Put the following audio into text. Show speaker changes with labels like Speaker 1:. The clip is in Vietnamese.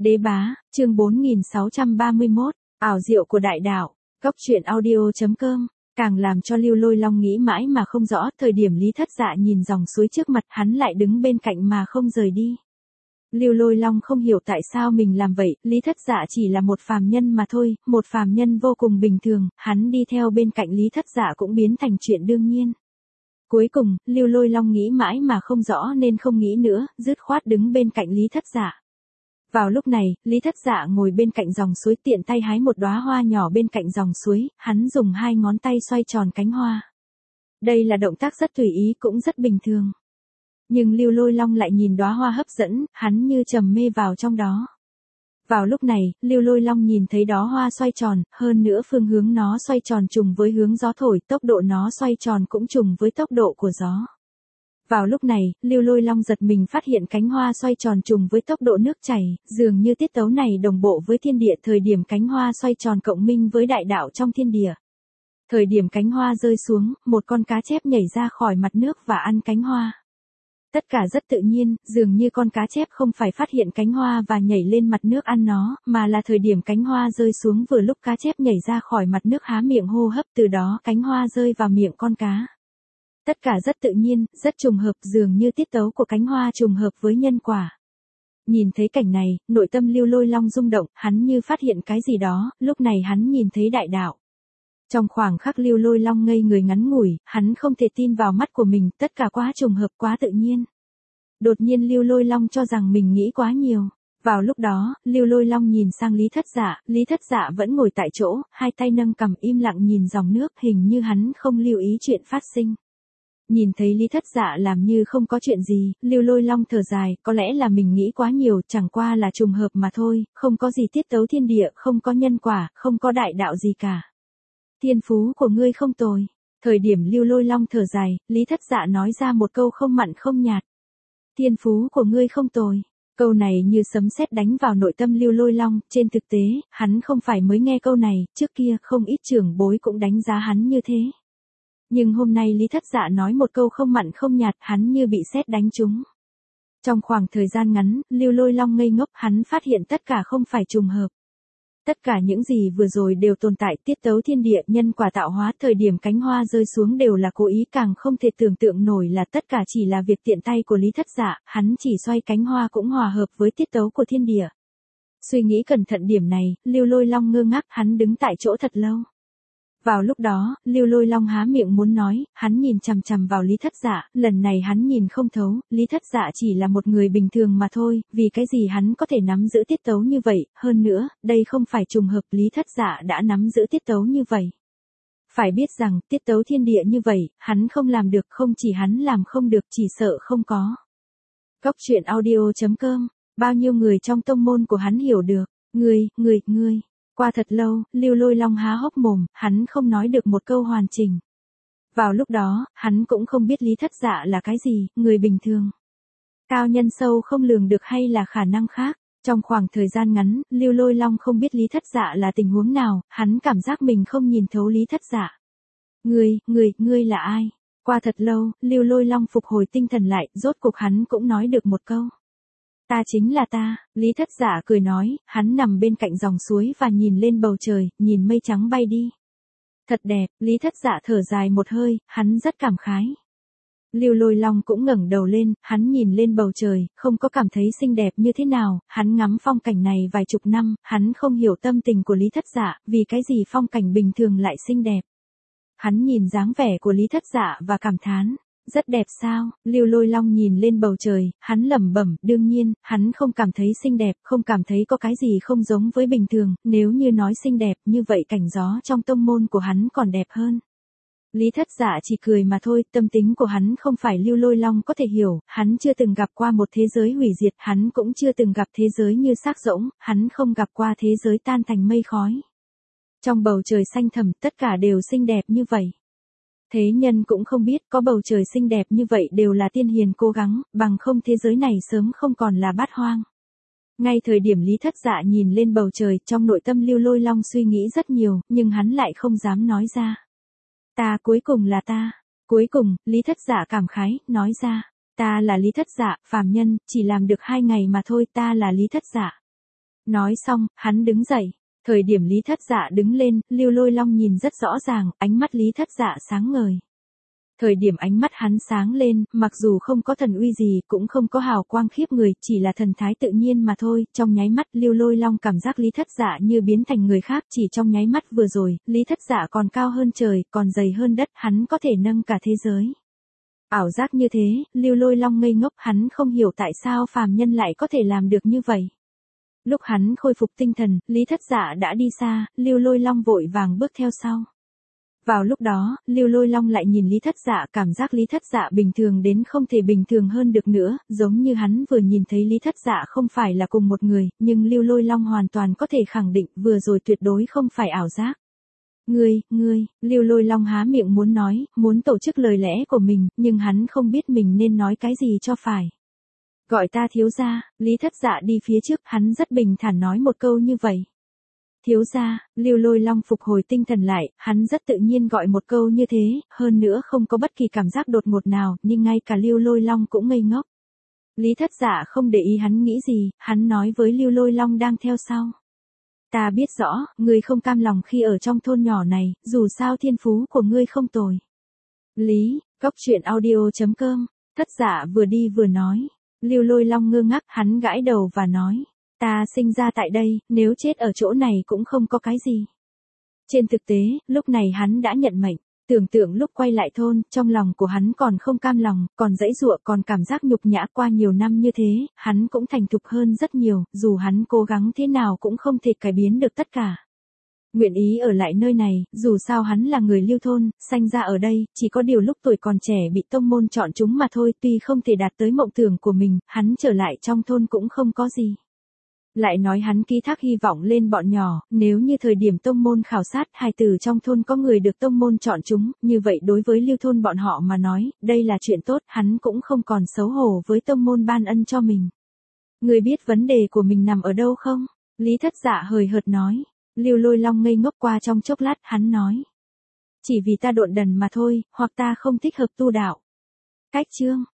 Speaker 1: Đế bá, chương 4631, ảo diệu của đại đạo, góc truyện audio.com, càng làm cho Lưu Lôi Long nghĩ mãi mà không rõ, thời điểm Lý Thất Dạ nhìn dòng suối trước mặt hắn lại đứng bên cạnh mà không rời đi. Lưu Lôi Long không hiểu tại sao mình làm vậy, Lý Thất Dạ chỉ là một phàm nhân mà thôi, một phàm nhân vô cùng bình thường, hắn đi theo bên cạnh Lý Thất Dạ cũng biến thành chuyện đương nhiên. Cuối cùng, Lưu Lôi Long nghĩ mãi mà không rõ nên không nghĩ nữa, dứt khoát đứng bên cạnh Lý Thất Dạ. Vào lúc này, Lý Thất Dạ ngồi bên cạnh dòng suối tiện tay hái một đóa hoa nhỏ bên cạnh dòng suối, hắn dùng hai ngón tay xoay tròn cánh hoa. Đây là động tác rất tùy ý cũng rất bình thường. Nhưng Lưu Lôi Long lại nhìn đóa hoa hấp dẫn, hắn như trầm mê vào trong đó. Vào lúc này, Lưu Lôi Long nhìn thấy đóa hoa xoay tròn, hơn nữa phương hướng nó xoay tròn trùng với hướng gió thổi, tốc độ nó xoay tròn cũng trùng với tốc độ của gió. Vào lúc này, Lưu Lôi Long giật mình phát hiện cánh hoa xoay tròn trùng với tốc độ nước chảy, dường như tiết tấu này đồng bộ với thiên địa, thời điểm cánh hoa xoay tròn cộng minh với đại đạo trong thiên địa. Thời điểm cánh hoa rơi xuống, một con cá chép nhảy ra khỏi mặt nước và ăn cánh hoa. Tất cả rất tự nhiên, dường như con cá chép không phải phát hiện cánh hoa và nhảy lên mặt nước ăn nó, mà là thời điểm cánh hoa rơi xuống vừa lúc cá chép nhảy ra khỏi mặt nước há miệng hô hấp, từ đó cánh hoa rơi vào miệng con cá. Tất cả rất tự nhiên, rất trùng hợp, dường như tiết tấu của cánh hoa trùng hợp với nhân quả. Nhìn thấy cảnh này, nội tâm Lưu Lôi Long rung động, hắn như phát hiện cái gì đó, lúc này hắn nhìn thấy đại đạo. Trong khoảng khắc Lưu Lôi Long ngây người ngắn ngủi, hắn không thể tin vào mắt của mình, tất cả quá trùng hợp quá tự nhiên. Đột nhiên Lưu Lôi Long cho rằng mình nghĩ quá nhiều. Vào lúc đó, Lưu Lôi Long nhìn sang Lý Thất Dạ, Lý Thất Dạ vẫn ngồi tại chỗ, hai tay nâng cằm im lặng nhìn dòng nước, hình như hắn không lưu ý chuyện phát sinh. Nhìn thấy Lý Thất Dạ làm như không có chuyện gì, Lưu Lôi Long thở dài, có lẽ là mình nghĩ quá nhiều, chẳng qua là trùng hợp mà thôi, không có gì tiết tấu thiên địa, không có nhân quả, không có đại đạo gì cả. Thiên phú của ngươi không tồi. Thời điểm Lưu Lôi Long thở dài, Lý Thất Dạ nói ra một câu không mặn không nhạt. Thiên phú của ngươi không tồi. Câu này như sấm sét đánh vào nội tâm Lưu Lôi Long, trên thực tế, hắn không phải mới nghe câu này, trước kia không ít trưởng bối cũng đánh giá hắn như thế. Nhưng hôm nay Lý Thất Dạ nói một câu không mặn không nhạt, hắn như bị sét đánh trúng. Trong khoảng thời gian ngắn, Lưu Lôi Long ngây ngốc, hắn phát hiện tất cả không phải trùng hợp. Tất cả những gì vừa rồi đều tồn tại, tiết tấu thiên địa, nhân quả tạo hóa, thời điểm cánh hoa rơi xuống đều là cố ý, càng không thể tưởng tượng nổi là tất cả chỉ là việc tiện tay của Lý Thất Dạ, hắn chỉ xoay cánh hoa cũng hòa hợp với tiết tấu của thiên địa. Suy nghĩ cẩn thận điểm này, Lưu Lôi Long ngơ ngác, hắn đứng tại chỗ thật lâu. Vào lúc đó, Lưu Lôi Long há miệng muốn nói, hắn nhìn chằm chằm vào Lý Thất Dạ, lần này hắn nhìn không thấu, Lý Thất Dạ chỉ là một người bình thường mà thôi, vì cái gì hắn có thể nắm giữ tiết tấu như vậy, hơn nữa, đây không phải trùng hợp, Lý Thất Dạ đã nắm giữ tiết tấu như vậy. Phải biết rằng, tiết tấu thiên địa như vậy, hắn không làm được, không chỉ hắn làm không được, chỉ sợ không có. Góc truyện audio.com, bao nhiêu người trong tông môn của hắn hiểu được, ngươi. Qua thật lâu, Lưu Lôi Long há hốc mồm, hắn không nói được một câu hoàn chỉnh. Vào lúc đó, hắn cũng không biết Lý Thất Dạ là cái gì, người bình thường. Cao nhân sâu không lường được hay là khả năng khác. Trong khoảng thời gian ngắn, Lưu Lôi Long không biết Lý Thất Dạ là tình huống nào, hắn cảm giác mình không nhìn thấu Lý Thất Dạ. Ngươi là ai? Qua thật lâu, Lưu Lôi Long phục hồi tinh thần lại, rốt cuộc hắn cũng nói được một câu. Ta chính là ta, Lý Thất Dạ cười nói, hắn nằm bên cạnh dòng suối và nhìn lên bầu trời, nhìn mây trắng bay đi. Thật đẹp, Lý Thất Dạ thở dài một hơi, hắn rất cảm khái. Lưu Lôi Long cũng ngẩng đầu lên, hắn nhìn lên bầu trời, không có cảm thấy xinh đẹp như thế nào, hắn ngắm phong cảnh này vài chục năm, hắn không hiểu tâm tình của Lý Thất Dạ, vì cái gì phong cảnh bình thường lại xinh đẹp. Hắn nhìn dáng vẻ của Lý Thất Dạ và cảm thán. Rất đẹp sao? Lưu Lôi Long nhìn lên bầu trời, hắn lẩm bẩm, đương nhiên, hắn không cảm thấy xinh đẹp, không cảm thấy có cái gì không giống với bình thường, nếu như nói xinh đẹp, như vậy cảnh gió trong tông môn của hắn còn đẹp hơn. Lý Thất Dạ chỉ cười mà thôi, tâm tính của hắn không phải Lưu Lôi Long có thể hiểu, hắn chưa từng gặp qua một thế giới hủy diệt, hắn cũng chưa từng gặp thế giới như xác rỗng, hắn không gặp qua thế giới tan thành mây khói. Trong bầu trời xanh thẳm, tất cả đều xinh đẹp như vậy. Thế nhân cũng không biết có bầu trời xinh đẹp như vậy đều là tiên hiền cố gắng, bằng không thế giới này sớm không còn là bát hoang. Ngay thời điểm Lý Thất Dạ nhìn lên bầu trời, trong nội tâm Lưu Lôi Long suy nghĩ rất nhiều, nhưng hắn lại không dám nói ra. Ta cuối cùng là ta. Cuối cùng, Lý Thất Dạ cảm khái, nói ra. Ta là Lý Thất Dạ, phàm nhân, chỉ làm được 2 ngày mà thôi, ta là Lý Thất Dạ. Nói xong, hắn đứng dậy. Thời điểm Lý Thất Dạ đứng lên, Lưu Lôi Long nhìn rất rõ ràng, ánh mắt Lý Thất Dạ sáng ngời. Thời điểm ánh mắt hắn sáng lên, mặc dù không có thần uy gì, cũng không có hào quang khiếp người, chỉ là thần thái tự nhiên mà thôi, trong nháy mắt Lưu Lôi Long cảm giác Lý Thất Dạ như biến thành người khác, chỉ trong nháy mắt vừa rồi, Lý Thất Dạ còn cao hơn trời, còn dày hơn đất, hắn có thể nâng cả thế giới. Ảo giác như thế, Lưu Lôi Long ngây ngốc, hắn không hiểu tại sao phàm nhân lại có thể làm được như vậy. Lúc hắn khôi phục tinh thần, Lý Thất Dạ đã đi xa, Lưu Lôi Long vội vàng bước theo sau. Vào lúc đó, Lưu Lôi Long lại nhìn Lý Thất Dạ, cảm giác Lý Thất Dạ bình thường đến không thể bình thường hơn được nữa, giống như hắn vừa nhìn thấy Lý Thất Dạ không phải là cùng một người, nhưng Lưu Lôi Long hoàn toàn có thể khẳng định vừa rồi tuyệt đối không phải ảo giác. Ngươi, Lưu Lôi Long há miệng muốn nói, muốn tổ chức lời lẽ của mình, nhưng hắn không biết mình nên nói cái gì cho phải. Gọi ta thiếu gia, Lý Thất Dạ đi phía trước, hắn rất bình thản nói một câu như vậy. Thiếu gia, Lưu Lôi Long phục hồi tinh thần lại, hắn rất tự nhiên gọi một câu như thế, hơn nữa không có bất kỳ cảm giác đột ngột nào, nhưng ngay cả Lưu Lôi Long cũng ngây ngốc. Lý Thất Dạ không để ý hắn nghĩ gì, hắn nói với Lưu Lôi Long đang theo sau. Ta biết rõ, ngươi không cam lòng khi ở trong thôn nhỏ này, dù sao thiên phú của ngươi không tồi. Góc truyện audio.com, Thất Dạ vừa đi vừa nói. Lưu Lôi Long ngơ ngác, hắn gãi đầu và nói. Ta sinh ra tại đây, nếu chết ở chỗ này cũng không có cái gì. Trên thực tế, lúc này hắn đã nhận mệnh. Tưởng tượng lúc quay lại thôn, trong lòng của hắn còn không cam lòng, còn giãy giụa, còn cảm giác nhục nhã qua nhiều năm như thế, hắn cũng thành thục hơn rất nhiều, dù hắn cố gắng thế nào cũng không thể cải biến được tất cả. Nguyện ý ở lại nơi này, dù sao hắn là người Lưu thôn, sanh ra ở đây, chỉ có điều lúc tuổi còn trẻ bị tông môn chọn chúng mà thôi, tuy không thể đạt tới mộng tưởng của mình, hắn trở lại trong thôn cũng không có gì. Lại nói hắn ký thác hy vọng lên bọn nhỏ, nếu như thời điểm tông môn khảo sát hài tử trong thôn có người được tông môn chọn chúng, như vậy đối với Lưu thôn bọn họ mà nói, đây là chuyện tốt, hắn cũng không còn xấu hổ với tông môn ban ân cho mình. Người biết vấn đề của mình nằm ở đâu không? Lý Thất Dạ hời hợt nói. Lưu Lôi Long ngây ngốc qua trong chốc lát, hắn nói. Chỉ vì ta độn đần mà thôi, hoặc ta không thích hợp tu đạo. Cách chương.